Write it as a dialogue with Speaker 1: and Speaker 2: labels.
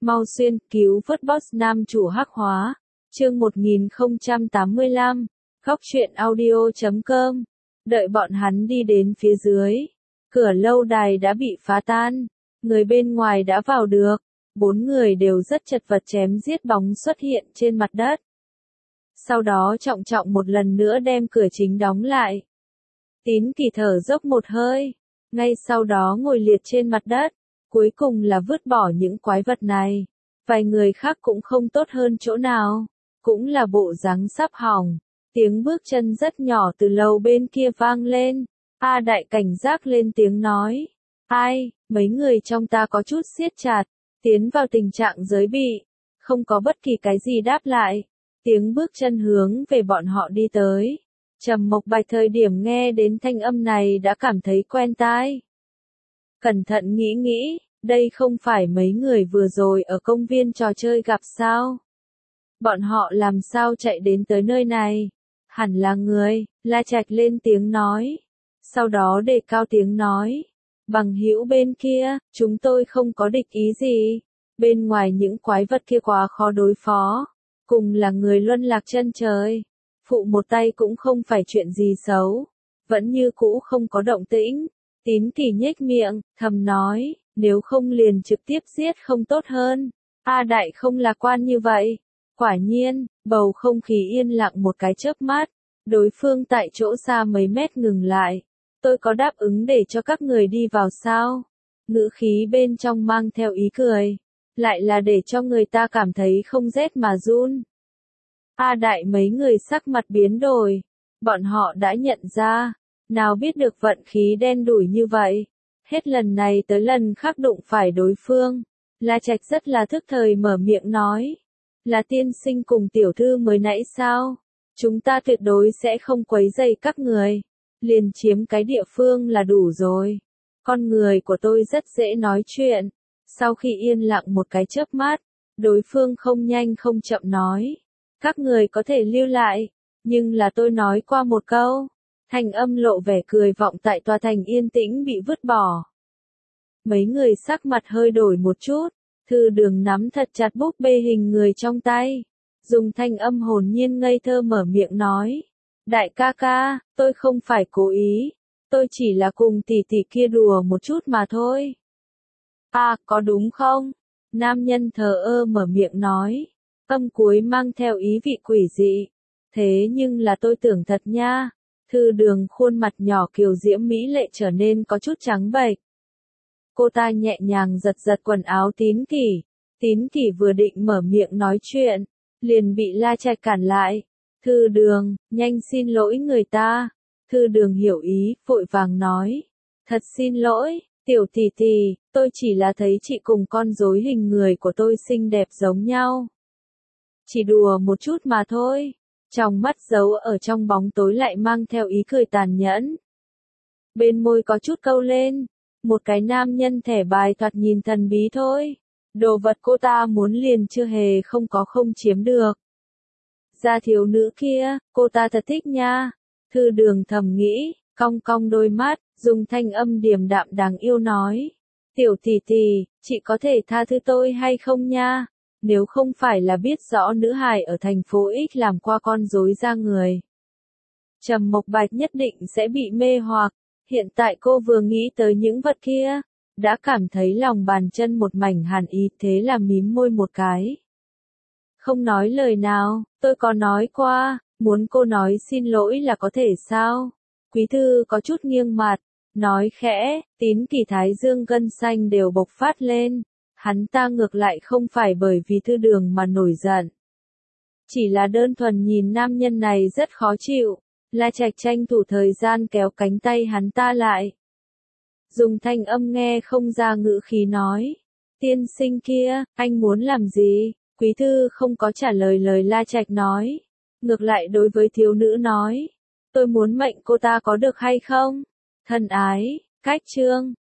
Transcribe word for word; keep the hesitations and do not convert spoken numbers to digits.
Speaker 1: Mau xuyên, cứu vớt boss nam chủ hắc hóa. Chương một nghìn không trăm tám mươi lăm, góc truyện audio chấm com. Đợi bọn hắn đi đến phía dưới, cửa lâu đài đã bị phá tan, người bên ngoài đã vào được, bốn người đều rất chật vật chém giết bóng xuất hiện trên mặt đất. Sau đó trọng trọng một lần nữa đem cửa chính đóng lại. Tín Kỳ thở dốc một hơi, ngay sau đó ngồi liệt trên mặt đất, cuối cùng là vứt bỏ những quái vật này. Vài người khác cũng không tốt hơn chỗ nào, cũng là bộ dáng sắp hỏng. Tiếng bước chân rất nhỏ từ lầu bên kia vang lên. A Đại cảnh giác lên tiếng nói. Ai, mấy người trong ta có chút siết chặt, tiến vào tình trạng giới bị. Không có bất kỳ cái gì đáp lại. Tiếng bước chân hướng về bọn họ đi tới. Trầm Mộc Bạch thời điểm nghe đến thanh âm này đã cảm thấy quen tai. Cẩn thận nghĩ nghĩ, đây không phải mấy người vừa rồi ở công viên trò chơi gặp sao? Bọn họ làm sao chạy đến tới nơi này? Hẳn là người, La Trạch lên tiếng nói. Sau đó đề cao tiếng nói. Bằng hữu bên kia, chúng tôi không có địch ý gì. Bên ngoài những quái vật kia quá khó đối phó. Cùng là người luân lạc chân trời. Phụ một tay cũng không phải chuyện gì xấu. Vẫn như cũ không có động tĩnh. Tín Kỳ nhếch miệng, thầm nói, nếu không liền trực tiếp giết không tốt hơn. A Đại không lạc quan như vậy. Quả nhiên, bầu không khí yên lặng một cái chớp mắt. Đối phương tại chỗ xa mấy mét ngừng lại. Tôi có đáp ứng để cho các người đi vào sao? Ngữ khí bên trong mang theo ý cười. Lại là để cho người ta cảm thấy không rét mà run. A Đại mấy người sắc mặt biến đổi. Bọn họ đã nhận ra. Nào biết được vận khí đen đủi như vậy. Hết lần này tới lần khác đụng phải đối phương. La Trạch rất là thức thời mở miệng nói. Là tiên sinh cùng tiểu thư mới nãy sao? Chúng ta tuyệt đối sẽ không quấy rầy các người. Liền chiếm cái địa phương là đủ rồi. Con người của tôi rất dễ nói chuyện. Sau khi yên lặng một cái chớp mắt, đối phương không nhanh không chậm nói. Các người có thể lưu lại, nhưng là tôi nói qua một câu. Thanh âm lộ vẻ cười vọng tại tòa thành yên tĩnh bị vứt bỏ. Mấy người sắc mặt hơi đổi một chút. Thư Đường nắm thật chặt búp bê hình người trong tay. Dùng thanh âm hồn nhiên ngây thơ mở miệng nói. Đại ca ca, tôi không phải cố ý. Tôi chỉ là cùng tỷ tỷ kia đùa một chút mà thôi. À, có đúng không? Nam nhân thờ ơ mở miệng nói. Âm cuối mang theo ý vị quỷ dị. Thế nhưng là tôi tưởng thật nha. Thư Đường khuôn mặt nhỏ kiều diễm mỹ lệ trở nên có chút trắng bệch. Cô ta nhẹ nhàng giật giật quần áo Tín Kỳ. Tín Kỳ vừa định mở miệng nói chuyện, liền bị La Trạch cản lại. Thư Đường, nhanh xin lỗi người ta. Thư Đường hiểu ý, vội vàng nói. Thật xin lỗi, tiểu tỷ tỷ, tôi chỉ là thấy chị cùng con rối hình người của tôi xinh đẹp giống nhau. Chỉ đùa một chút mà thôi. Trong mắt giấu ở trong bóng tối lại mang theo ý cười tàn nhẫn. Bên môi có chút câu lên. Một cái nam nhân thẻ bài thoạt nhìn thần bí thôi. Đồ vật cô ta muốn liền chưa hề không có không chiếm được. Gia thiếu nữ kia, cô ta thật thích nha. Thư Đường thầm nghĩ, cong cong đôi mắt, dùng thanh âm điềm đạm đáng yêu nói. Tiểu tỷ tỷ, chị có thể tha thứ tôi hay không nha? Nếu không phải là biết rõ nữ hài ở thành phố X làm qua con rối ra người. Trầm Mộc Bạch nhất định sẽ bị mê hoặc. Hiện tại cô vừa nghĩ tới những vật kia, đã cảm thấy lòng bàn chân một mảnh hàn ý, thế là mím môi một cái. Không nói lời nào, tôi có nói qua, muốn cô nói xin lỗi là có thể sao? Quý thư có chút nghiêng mặt, nói khẽ, Tín Kỳ thái dương gân xanh đều bộc phát lên. Hắn ta ngược lại không phải bởi vì Thư Đường mà nổi giận. Chỉ là đơn thuần nhìn nam nhân này rất khó chịu. La Trạch tranh thủ thời gian kéo cánh tay hắn ta lại. Dùng thanh âm nghe không ra ngữ khí nói. Tiên sinh kia, anh muốn làm gì? Quý thư không có trả lời lời La Trạch nói. Ngược lại đối với thiếu nữ nói. Tôi muốn mệnh cô ta có được hay không? Thân ái, cách chương.